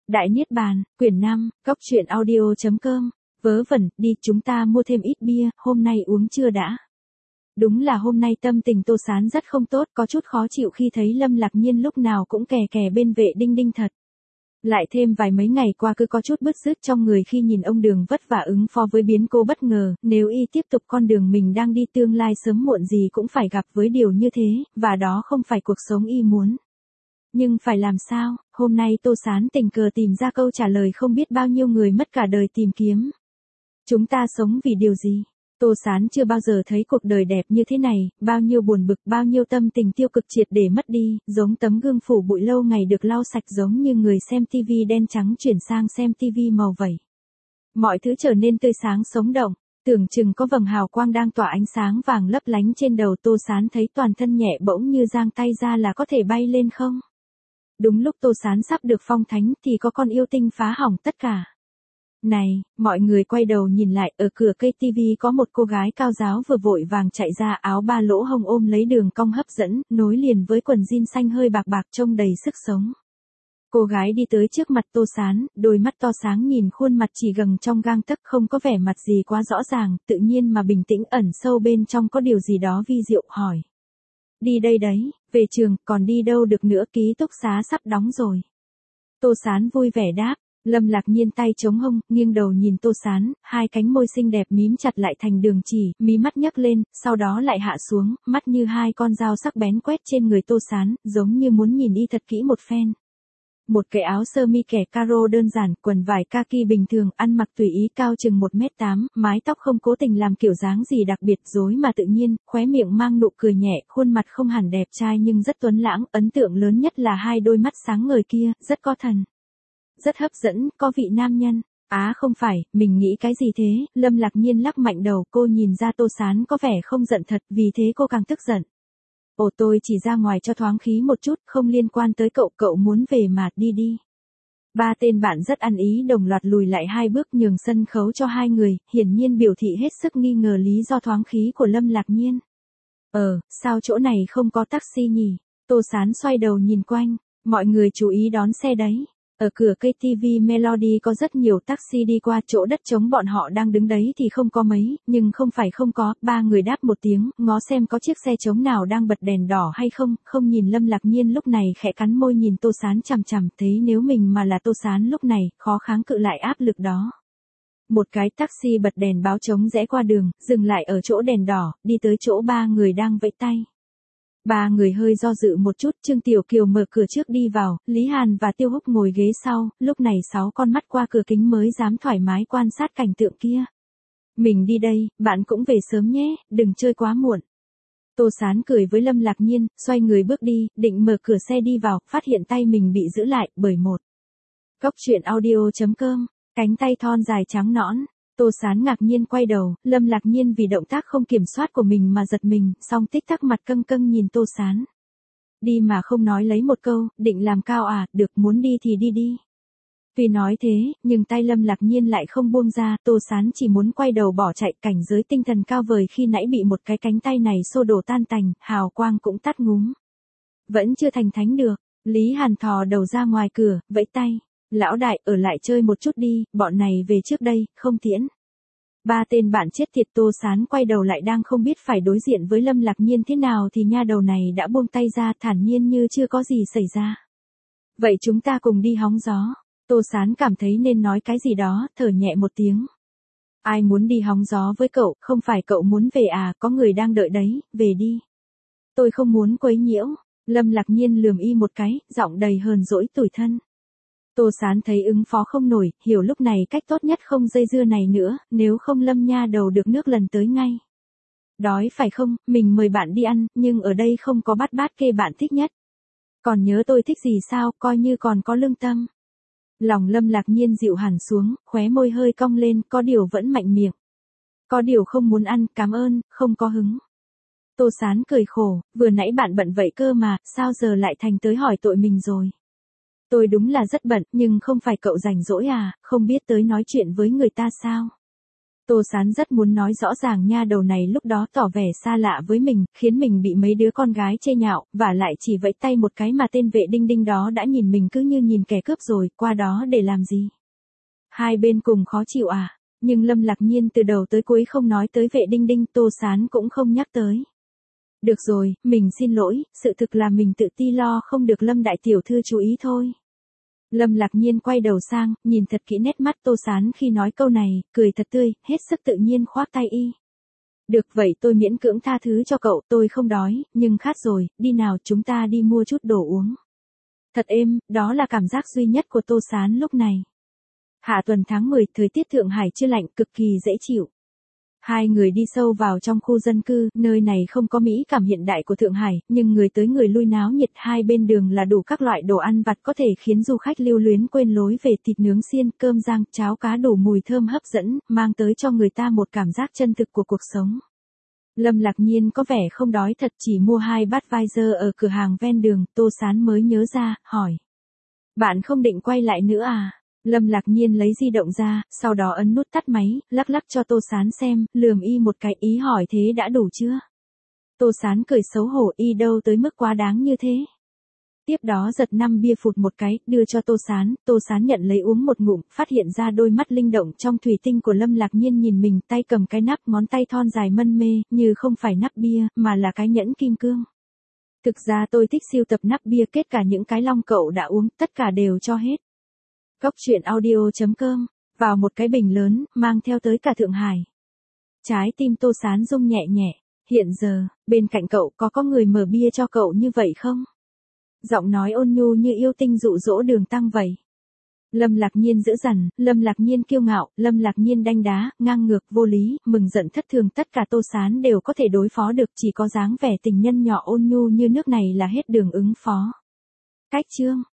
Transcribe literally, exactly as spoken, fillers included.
Đại Niết Bàn, quyển năm, góc truyện audio chấm com. Vớ vẩn, đi chúng ta mua thêm ít bia, hôm nay uống chưa đã. Đúng là hôm nay tâm tình Tô Sán rất không tốt, có chút khó chịu khi thấy Lâm Lạc Nhiên lúc nào cũng kè kè bên vệ đinh đinh thật. Lại thêm vài mấy ngày qua cứ có chút bứt rứt trong người khi nhìn ông Đường vất vả ứng phó với biến cố bất ngờ, nếu y tiếp tục con đường mình đang đi tương lai sớm muộn gì cũng phải gặp với điều như thế, và đó không phải cuộc sống y muốn. Nhưng phải làm sao, hôm nay Tô Sán tình cờ tìm ra câu trả lời không biết bao nhiêu người mất cả đời tìm kiếm. Chúng ta sống vì điều gì? Tô Sán chưa bao giờ thấy cuộc đời đẹp như thế này, bao nhiêu buồn bực, bao nhiêu tâm tình tiêu cực triệt để mất đi, giống tấm gương phủ bụi lâu ngày được lau sạch, giống như người xem tivi đen trắng chuyển sang xem tivi màu vẩy. Mọi thứ trở nên tươi sáng sống động, tưởng chừng có vầng hào quang đang tỏa ánh sáng vàng lấp lánh trên đầu. Tô Sán thấy toàn thân nhẹ bỗng như giang tay ra là có thể bay lên không. Đúng lúc Tô Sán sắp được phong thánh thì có con yêu tinh phá hỏng tất cả. Này, mọi người quay đầu nhìn lại, ở cửa cây tivi có một cô gái cao ráo vừa vội vàng chạy ra, áo ba lỗ hông ôm lấy đường cong hấp dẫn, nối liền với quần jean xanh hơi bạc bạc trông đầy sức sống. Cô gái đi tới trước mặt Tô Sán, đôi mắt to sáng nhìn khuôn mặt chỉ gầng trong gang tấc, không có vẻ mặt gì quá rõ ràng, tự nhiên mà bình tĩnh, ẩn sâu bên trong có điều gì đó vi diệu, hỏi. Đi đây đấy, về trường, còn đi đâu được nữa, ký túc xá sắp đóng rồi. Tô Sán vui vẻ đáp. Lâm Lạc Nhiên tay chống hông, nghiêng đầu nhìn Tô Sán, hai cánh môi xinh đẹp mím chặt lại thành đường chỉ, mí mắt nhấc lên, sau đó lại hạ xuống, mắt như hai con dao sắc bén quét trên người Tô Sán, giống như muốn nhìn y thật kỹ một phen. Một cái áo sơ mi kẻ caro đơn giản, quần vải kaki bình thường, ăn mặc tùy ý, cao chừng một mét tám, mái tóc không cố tình làm kiểu dáng gì đặc biệt, rối mà tự nhiên, khóe miệng mang nụ cười nhẹ, khuôn mặt không hẳn đẹp trai nhưng rất tuấn lãng, ấn tượng lớn nhất là hai đôi mắt sáng ngời kia, rất có thần. Rất hấp dẫn, có vị nam nhân. Á không phải, mình nghĩ cái gì thế? Lâm Lạc Nhiên lắc mạnh đầu, cô nhìn ra Tô Sán có vẻ không giận thật, vì thế cô càng tức giận. Ồ, tôi chỉ ra ngoài cho thoáng khí một chút, không liên quan tới cậu, cậu muốn về mà, đi đi. Ba tên bạn rất ăn ý đồng loạt lùi lại hai bước nhường sân khấu cho hai người, hiển nhiên biểu thị hết sức nghi ngờ lý do thoáng khí của Lâm Lạc Nhiên. Ờ, sao chỗ này không có taxi nhỉ? Tô Sán xoay đầu nhìn quanh, mọi người chú ý đón xe đấy. Ở cửa cây tivi Melody có rất nhiều taxi đi qua, chỗ đất trống bọn họ đang đứng đấy thì không có mấy, nhưng không phải không có, ba người đáp một tiếng, ngó xem có chiếc xe trống nào đang bật đèn đỏ hay không, không nhìn. Lâm Lạc Nhiên lúc này khẽ cắn môi nhìn Tô Sán chằm chằm, thấy nếu mình mà là Tô Sán lúc này, khó kháng cự lại áp lực đó. Một cái taxi bật đèn báo trống rẽ qua đường, dừng lại ở chỗ đèn đỏ, đi tới chỗ ba người đang vẫy tay. Ba người hơi do dự một chút, Trương Tiểu Kiều mở cửa trước đi vào, Lý Hàn và Tiêu Húc ngồi ghế sau, lúc này sáu con mắt qua cửa kính mới dám thoải mái quan sát cảnh tượng kia. Mình đi đây, bạn cũng về sớm nhé, đừng chơi quá muộn. Tô Sán cười với Lâm Lạc Nhiên, xoay người bước đi, định mở cửa xe đi vào, phát hiện tay mình bị giữ lại, bởi một. Góc truyện audio chấm com, cánh tay thon dài trắng nõn. Tô Sán ngạc nhiên quay đầu, Lâm Lạc Nhiên vì động tác không kiểm soát của mình mà giật mình, song tích tắc mặt căng căng nhìn Tô Sán. Đi mà không nói lấy một câu, định làm cao à, được, muốn đi thì đi đi. Tuy nói thế, nhưng tay Lâm Lạc Nhiên lại không buông ra, Tô Sán chỉ muốn quay đầu bỏ chạy, cảnh giới tinh thần cao vời khi nãy bị một cái cánh tay này xô đổ tan tành, hào quang cũng tắt ngúm. Vẫn chưa thành thánh được, Lý Hàn thò đầu ra ngoài cửa, vẫy tay. Lão đại, ở lại chơi một chút đi, bọn này về trước đây, không tiễn. Ba tên bạn chết tiệt. Tô Sán quay đầu lại đang không biết phải đối diện với Lâm Lạc Nhiên thế nào thì nha đầu này đã buông tay ra, thản nhiên như chưa có gì xảy ra. Vậy chúng ta cùng đi hóng gió. Tô Sán cảm thấy nên nói cái gì đó, thở nhẹ một tiếng. Ai muốn đi hóng gió với cậu, không phải cậu muốn về à, có người đang đợi đấy, về đi. Tôi không muốn quấy nhiễu. Lâm Lạc Nhiên lườm y một cái, giọng đầy hờn dỗi tủi thân. Tô Sán thấy ứng phó không nổi, hiểu lúc này cách tốt nhất không dây dưa này nữa, nếu không Lâm nha đầu được nước lần tới ngay. Đói phải không, mình mời bạn đi ăn, nhưng ở đây không có bát bát kê bạn thích nhất. Còn nhớ tôi thích gì sao, coi như còn có lương tâm. Lòng Lâm Lạc Nhiên dịu hẳn xuống, khóe môi hơi cong lên, có điều vẫn mạnh miệng. Có điều không muốn ăn, cảm ơn, không có hứng. Tô Sán cười khổ, vừa nãy bạn bận vậy cơ mà, sao giờ lại thành tới hỏi tội mình rồi. Tôi đúng là rất bận, nhưng không phải cậu rảnh rỗi à, không biết tới nói chuyện với người ta sao? Tô Sán rất muốn nói rõ ràng nha đầu này lúc đó tỏ vẻ xa lạ với mình, khiến mình bị mấy đứa con gái chê nhạo, và lại chỉ vẫy tay một cái mà tên vệ đinh đinh đó đã nhìn mình cứ như nhìn kẻ cướp rồi, qua đó để làm gì? Hai bên cùng khó chịu à? Nhưng Lâm Lạc Nhiên từ đầu tới cuối không nói tới vệ đinh đinh, Tô Sán cũng không nhắc tới. Được rồi, mình xin lỗi, sự thực là mình tự ti lo không được Lâm đại tiểu thư chú ý thôi. Lâm Lạc Nhiên quay đầu sang, nhìn thật kỹ nét mắt Tô Sán khi nói câu này, cười thật tươi, hết sức tự nhiên khoác tay y. Được vậy tôi miễn cưỡng tha thứ cho cậu, tôi không đói, nhưng khát rồi, đi nào chúng ta đi mua chút đồ uống. Thật êm, đó là cảm giác duy nhất của Tô Sán lúc này. Hạ tuần tháng mười, thời tiết Thượng Hải chưa lạnh, cực kỳ dễ chịu. Hai người đi sâu vào trong khu dân cư, nơi này không có mỹ cảm hiện đại của Thượng Hải, nhưng người tới người lui náo nhiệt, hai bên đường là đủ các loại đồ ăn vặt có thể khiến du khách lưu luyến quên lối về thịt nướng xiên, cơm rang, cháo cá đủ mùi thơm hấp dẫn, mang tới cho người ta một cảm giác chân thực của cuộc sống. Lâm Lạc Nhiên có vẻ không đói thật, chỉ mua hai bát vai dơ ở cửa hàng ven đường, Tô Sán mới nhớ ra, hỏi. Bạn không định quay lại nữa à? Lâm Lạc Nhiên lấy di động ra, sau đó ấn nút tắt máy, lắc lắc cho Tô Sán xem, lườm y một cái, ý hỏi thế đã đủ chưa? Tô Sán cười xấu hổ, y đâu tới mức quá đáng như thế. Tiếp đó giật năm bia phụt một cái, đưa cho Tô Sán, Tô Sán nhận lấy uống một ngụm, phát hiện ra đôi mắt linh động trong thủy tinh của Lâm Lạc Nhiên nhìn mình, tay cầm cái nắp, ngón tay thon dài mân mê, như không phải nắp bia, mà là cái nhẫn kim cương. Thực ra tôi thích sưu tập nắp bia, kết cả những cái long cậu đã uống, tất cả đều cho hết. Cốc truyện audio chấm com, vào một cái bình lớn, mang theo tới cả Thượng Hải. Trái tim Tô Sán rung nhẹ nhẹ, hiện giờ, bên cạnh cậu có có người mở bia cho cậu như vậy không? Giọng nói ôn nhu như yêu tinh dụ dỗ Đường Tăng vậy. Lâm Lạc Nhiên dữ dằn, Lâm Lạc Nhiên kiêu ngạo, Lâm Lạc Nhiên đanh đá, ngang ngược, vô lý, mừng giận thất thường, tất cả Tô Sán đều có thể đối phó được, chỉ có dáng vẻ tình nhân nhỏ ôn nhu như nước này là hết đường ứng phó. Cách chương